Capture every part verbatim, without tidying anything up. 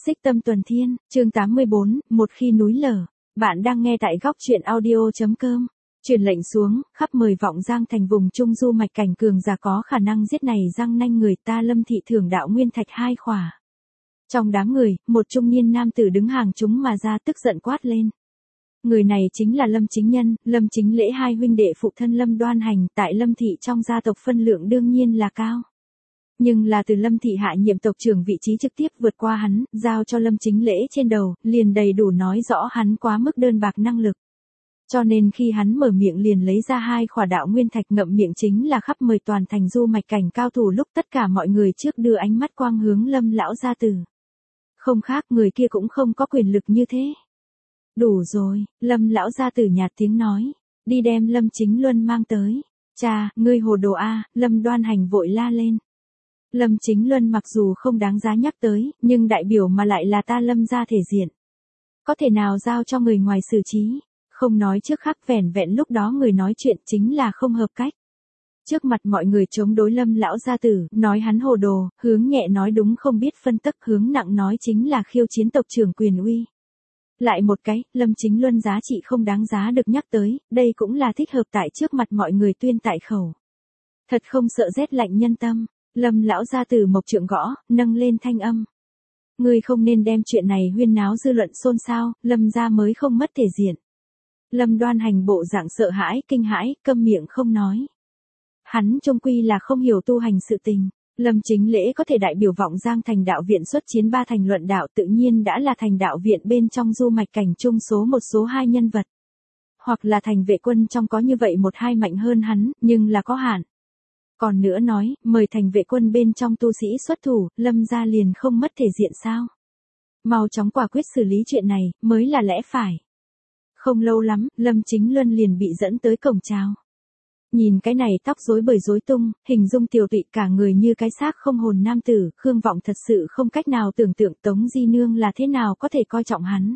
Xích Tâm Tuần Thiên, chương tám mươi bốn, một khi núi lở. Bạn đang nghe tại góc truyện audio.com. Truyền lệnh xuống, khắp mười vọng Giang thành vùng Trung Du mạch cảnh cường giả có khả năng giết này răng nanh người ta Lâm thị thưởng đạo nguyên thạch hai khỏa. Trong đám người, một trung niên nam tử đứng hàng chúng mà ra tức giận quát lên. Người này chính là Lâm Chính Nhân, Lâm Chính Lễ hai huynh đệ phụ thân Lâm Đoan Hành tại Lâm thị trong gia tộc phân lượng đương nhiên là cao. Nhưng là từ Lâm thị hạ nhiệm tộc trưởng vị trí trực tiếp vượt qua hắn, giao cho Lâm Chính Lễ trên đầu, liền đầy đủ nói rõ hắn quá mức đơn bạc năng lực. Cho nên khi hắn mở miệng liền lấy ra hai khỏa đạo nguyên thạch ngậm miệng chính là khắp mười toàn thành du mạch cảnh cao thủ lúc tất cả mọi người trước đưa ánh mắt quang hướng Lâm lão gia tử. Không khác người kia cũng không có quyền lực như thế. Đủ rồi, Lâm lão gia tử nhạt tiếng nói, đi đem Lâm Chính Luân mang tới. Cha, ngươi hồ đồ a, Lâm Đoan Hành vội la lên. Lâm Chính Luân mặc dù không đáng giá nhắc tới, nhưng đại biểu mà lại là ta Lâm gia thể diện. Có thể nào giao cho người ngoài xử trí, không nói trước khắc vẻn vẹn lúc đó người nói chuyện chính là không hợp cách. Trước mặt mọi người chống đối Lâm lão gia tử, nói hắn hồ đồ, hướng nhẹ nói đúng không biết phân tức, hướng nặng nói chính là khiêu chiến tộc trưởng quyền uy. Lại một cái, Lâm Chính Luân giá trị không đáng giá được nhắc tới, đây cũng là thích hợp tại trước mặt mọi người tuyên tại khẩu. Thật không sợ rét lạnh nhân tâm. Lâm lão gia tử mộc trượng gõ, nâng lên thanh âm. Ngươi không nên đem chuyện này huyên náo dư luận xôn xao, Lâm gia mới không mất thể diện. Lâm Đoan Hành bộ dạng sợ hãi, kinh hãi, câm miệng không nói. Hắn trung quy là không hiểu tu hành sự tình. Lâm Chính Lễ có thể đại biểu vọng Giang thành đạo viện xuất chiến ba thành luận đạo tự nhiên đã là thành đạo viện bên trong du mạch cảnh trung số một số hai nhân vật. Hoặc là thành vệ quân trong có như vậy một hai mạnh hơn hắn, nhưng là có hạn. Còn nữa nói, mời thành vệ quân bên trong tu sĩ xuất thủ, Lâm gia liền không mất thể diện sao? Mau chóng quả quyết xử lý chuyện này, mới là lẽ phải. Không lâu lắm, Lâm Chính Luân liền bị dẫn tới cổng chào. Nhìn cái này tóc rối bời rối tung, hình dung tiều tụy cả người như cái xác không hồn nam tử, Khương Vọng thật sự không cách nào tưởng tượng Tống Di Nương là thế nào có thể coi trọng hắn.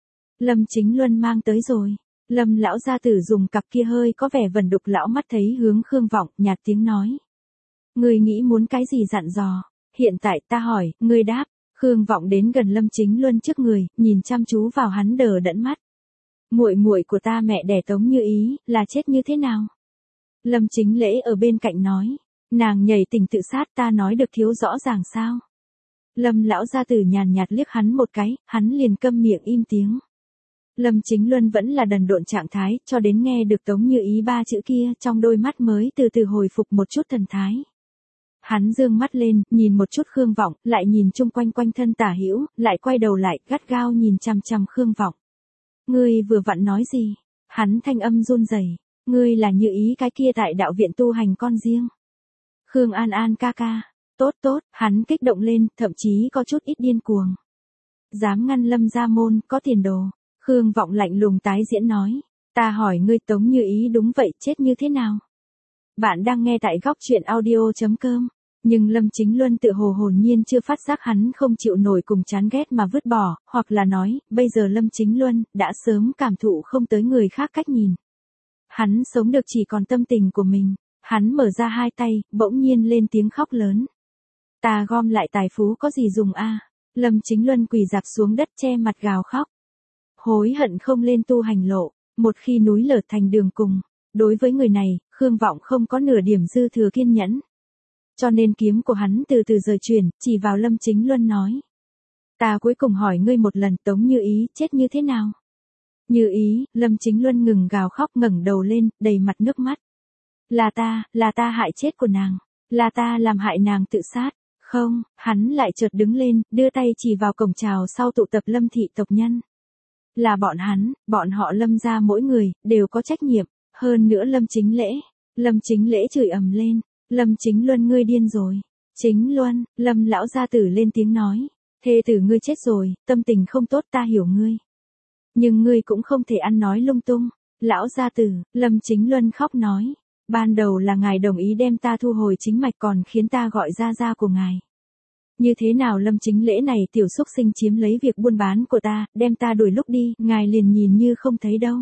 Lâm Chính Luân mang tới rồi. Lâm lão gia tử dùng cặp kia hơi có vẻ vẩn đục lão mắt thấy hướng Khương Vọng, nhạt tiếng nói. Ngươi nghĩ muốn cái gì dặn dò? Hiện tại ta hỏi, ngươi đáp. Khương Vọng đến gần Lâm Chính Luân trước người, nhìn chăm chú vào hắn đờ đẫn mắt. Muội muội của ta mẹ đẻ Tống Như Ý, là chết như thế nào? Lâm Chính Lễ ở bên cạnh nói. Nàng nhảy tình tự sát, ta nói được thiếu rõ ràng sao? Lâm lão gia tử nhàn nhạt liếc hắn một cái, hắn liền câm miệng im tiếng. Lâm Chính Luân vẫn là đần độn trạng thái, cho đến nghe được Tống Như Ý ba chữ kia, trong đôi mắt mới từ từ hồi phục một chút thần thái. Hắn dương mắt lên, nhìn một chút Khương Vọng, lại nhìn chung quanh quanh thân tả hữu, lại quay đầu lại, gắt gao nhìn chằm chằm Khương Vọng. Ngươi vừa vặn nói gì? Hắn thanh âm run rẩy. Ngươi là Như Ý cái kia tại đạo viện tu hành con riêng. Khương An An ca ca. Tốt tốt, hắn kích động lên, thậm chí có chút ít điên cuồng. Dám ngăn Lâm gia môn, có tiền đồ. Khương Vọng lạnh lùng tái diễn nói. Ta hỏi ngươi Tống Như Ý đúng vậy chết như thế nào? Bạn đang nghe tại góc truyện audio.com. Nhưng Lâm Chính Luân tự hồ hồn nhiên chưa phát giác hắn không chịu nổi cùng chán ghét mà vứt bỏ, hoặc là nói, bây giờ Lâm Chính Luân đã sớm cảm thụ không tới người khác cách nhìn. Hắn sống được chỉ còn tâm tình của mình. Hắn mở ra hai tay, bỗng nhiên lên tiếng khóc lớn. Ta gom lại tài phú có gì dùng a? Lâm Chính Luân quỳ dạp xuống đất che mặt gào khóc. Hối hận không lên tu hành lộ, một khi núi lở thành đường cùng. Đối với người này, Khương Vọng không có nửa điểm dư thừa kiên nhẫn. Cho nên kiếm của hắn từ từ rời chuyển, chỉ vào Lâm Chính Luân nói. Ta cuối cùng hỏi ngươi một lần Tống Như Ý chết như thế nào? Như Ý, Lâm Chính Luân ngừng gào khóc ngẩng đầu lên, đầy mặt nước mắt. Là ta, là ta hại chết của nàng. Là ta làm hại nàng tự sát. Không, hắn lại chợt đứng lên, đưa tay chỉ vào cổng chào sau tụ tập Lâm thị tộc nhân. Là bọn hắn, bọn họ Lâm gia mỗi người, đều có trách nhiệm. Hơn nữa Lâm Chính Lễ. Lâm Chính Lễ chửi ầm lên. Lâm Chính Luân ngươi điên rồi. Chính Luân, Lâm lão gia tử lên tiếng nói. Thê tử ngươi chết rồi, tâm tình không tốt ta hiểu ngươi. Nhưng ngươi cũng không thể ăn nói lung tung. Lão gia tử, Lâm Chính Luân khóc nói. Ban đầu là ngài đồng ý đem ta thu hồi chính mạch còn khiến ta gọi ra gia của ngài. Như thế nào Lâm Chính Lễ này tiểu xúc sinh chiếm lấy việc buôn bán của ta, đem ta đuổi lúc đi, ngài liền nhìn như không thấy đâu.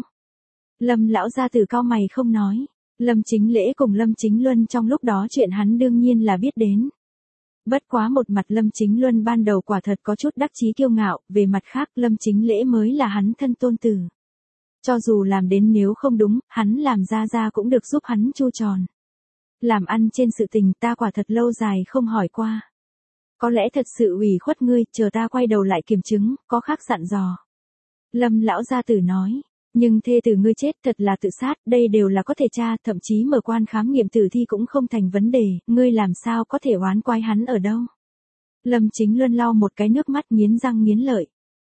Lâm lão gia tử cau mày không nói. Lâm Chính Lễ cùng Lâm Chính Luân trong lúc đó chuyện hắn đương nhiên là biết đến. Bất quá một mặt Lâm Chính Luân ban đầu quả thật có chút đắc chí kiêu ngạo, về mặt khác Lâm Chính Lễ mới là hắn thân tôn tử. Cho dù làm đến nếu không đúng, hắn làm ra ra cũng được giúp hắn chu tròn. Làm ăn trên sự tình ta quả thật lâu dài không hỏi qua. Có lẽ thật sự ủy khuất ngươi, chờ ta quay đầu lại kiểm chứng, có khác dặn dò. Lâm lão gia tử nói, nhưng thê tử ngươi chết thật là tự sát, đây đều là có thể tra, thậm chí mở quan khám nghiệm tử thi cũng không thành vấn đề, ngươi làm sao có thể oán quái hắn ở đâu. Lâm Chính Luân lau một cái nước mắt nghiến răng nghiến lợi.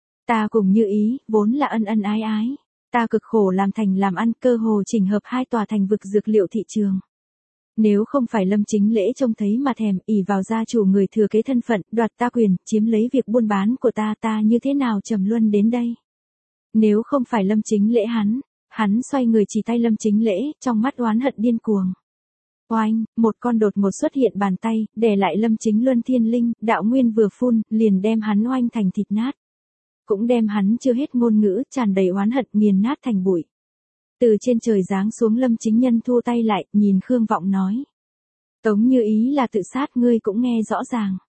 Ta cùng Như Ý, vốn là ân ân ái ái. Ta cực khổ làm thành làm ăn, cơ hồ chỉnh hợp hai tòa thành vực dược liệu thị trường. Nếu không phải Lâm Chính Lễ trông thấy mà thèm, ỷ vào gia chủ người thừa kế thân phận, đoạt ta quyền, chiếm lấy việc buôn bán của ta, ta như thế nào trầm luân đến đây. Nếu không phải Lâm Chính Lễ hắn, hắn xoay người chỉ tay Lâm Chính Lễ, trong mắt oán hận điên cuồng. Oanh, một con đột ngột xuất hiện bàn tay, đè lại Lâm Chính Luân thiên linh, đạo nguyên vừa phun, liền đem hắn oanh thành thịt nát. Cũng đem hắn chưa hết ngôn ngữ, tràn đầy oán hận nghiền nát thành bụi. Từ trên trời giáng xuống Lâm Chính Nhân thua tay lại, nhìn Khương Vọng nói. Tống Như Ý là tự sát, ngươi cũng nghe rõ ràng.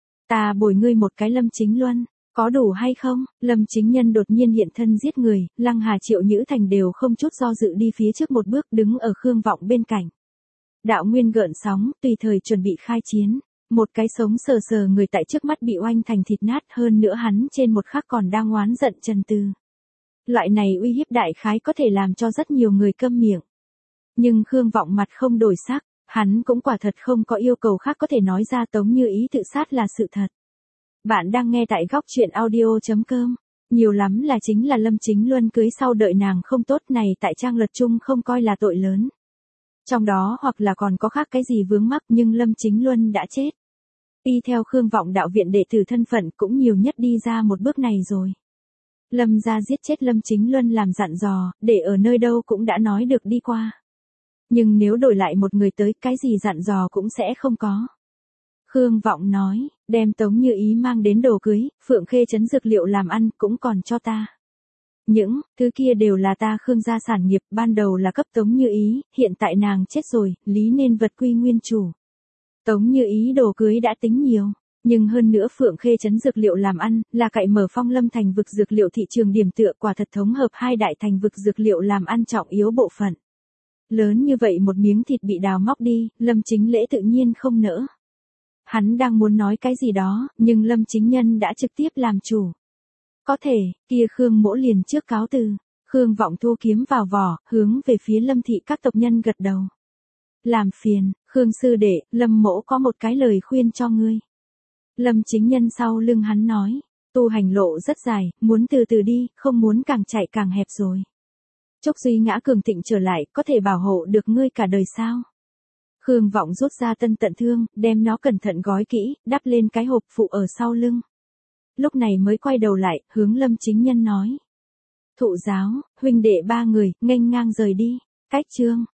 Ta bồi ngươi một cái Lâm Chính Luân, có đủ hay không? Lâm Chính Nhân đột nhiên hiện thân giết người, Lăng Hà Triệu Nhữ Thành đều không chút do dự đi phía trước một bước, đứng ở Khương Vọng bên cạnh. Đạo nguyên gợn sóng, tùy thời chuẩn bị khai chiến. Một cái sống sờ sờ người tại trước mắt bị oanh thành thịt nát, hơn nữa hắn trên một khắc còn đang oán giận Trần Tư. Loại này uy hiếp đại khái có thể làm cho rất nhiều người câm miệng. Nhưng Khương Vọng mặt không đổi sắc, hắn cũng quả thật không có yêu cầu khác có thể nói ra Tống Như Ý tự sát là sự thật. Bạn đang nghe tại góc truyện audio.com. Nhiều lắm là chính là Lâm Chính Luân cưới sau đợi nàng không tốt này tại trang luật chung không coi là tội lớn. Trong đó hoặc là còn có khác cái gì vướng mắc, nhưng Lâm Chính Luân đã chết. Y theo Khương Vọng đạo viện đệ tử thân phận cũng nhiều nhất đi ra một bước này rồi. Lâm gia giết chết Lâm Chính Luân làm dặn dò, để ở nơi đâu cũng đã nói được đi qua. Nhưng nếu đổi lại một người tới, cái gì dặn dò cũng sẽ không có. Khương Vọng nói, đem Tống Như Ý mang đến đồ cưới, Phượng Khê trấn dược liệu làm ăn cũng còn cho ta. Những thứ kia đều là ta Khương gia sản nghiệp, ban đầu là cấp Tống Như Ý, hiện tại nàng chết rồi, lý nên vật quy nguyên chủ. Tống Như Ý đồ cưới đã tính nhiều, nhưng hơn nữa Phượng Khê trấn dược liệu làm ăn, là cậy mở Phong Lâm thành vực dược liệu thị trường điểm tựa, quả thật thống hợp hai đại thành vực dược liệu làm ăn trọng yếu bộ phận. Lớn như vậy một miếng thịt bị đào móc đi, Lâm Chính Lễ tự nhiên không nỡ. Hắn đang muốn nói cái gì đó, nhưng Lâm Chính Nhân đã trực tiếp làm chủ. Có thể, kia Khương mỗ liền trước cáo từ. Khương Vọng thu kiếm vào vỏ, hướng về phía Lâm thị các tộc nhân gật đầu. Làm phiền, Khương sư đệ, Lâm mỗ có một cái lời khuyên cho ngươi. Lâm Chính Nhân sau lưng hắn nói, tu hành lộ rất dài, muốn từ từ đi, không muốn càng chạy càng hẹp rồi. Chốc Duy ngã cường thịnh trở lại, có thể bảo hộ được ngươi cả đời sao? Khương Vọng rút ra tân tận thương, đem nó cẩn thận gói kỹ, đắp lên cái hộp phụ ở sau lưng. Lúc này mới quay đầu lại, hướng Lâm Chính Nhân nói. Thụ giáo, huynh đệ ba người, nghênh ngang rời đi. Cách chương.